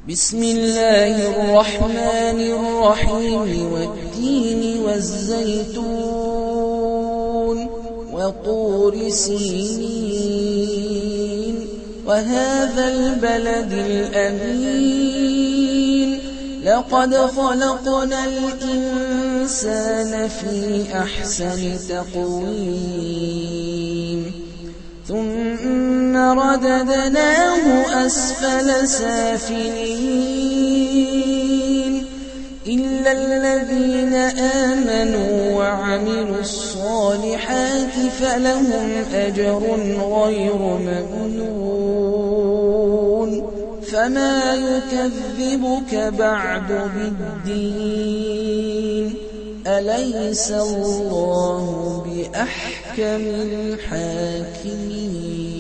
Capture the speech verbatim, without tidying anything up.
بسم الله الرحمن الرحيم والتين والزيتون وطور سينين وهذا البلد الأمين لقد خلقنا الإنسان في أحسن تقويم ثم رددناه أسفل سافلين إلا الذين آمنوا وعملوا الصالحات فلهم أجر غير ممنون فما يكذبك بعد بالدين أليس الله بأحكم الحاكمين.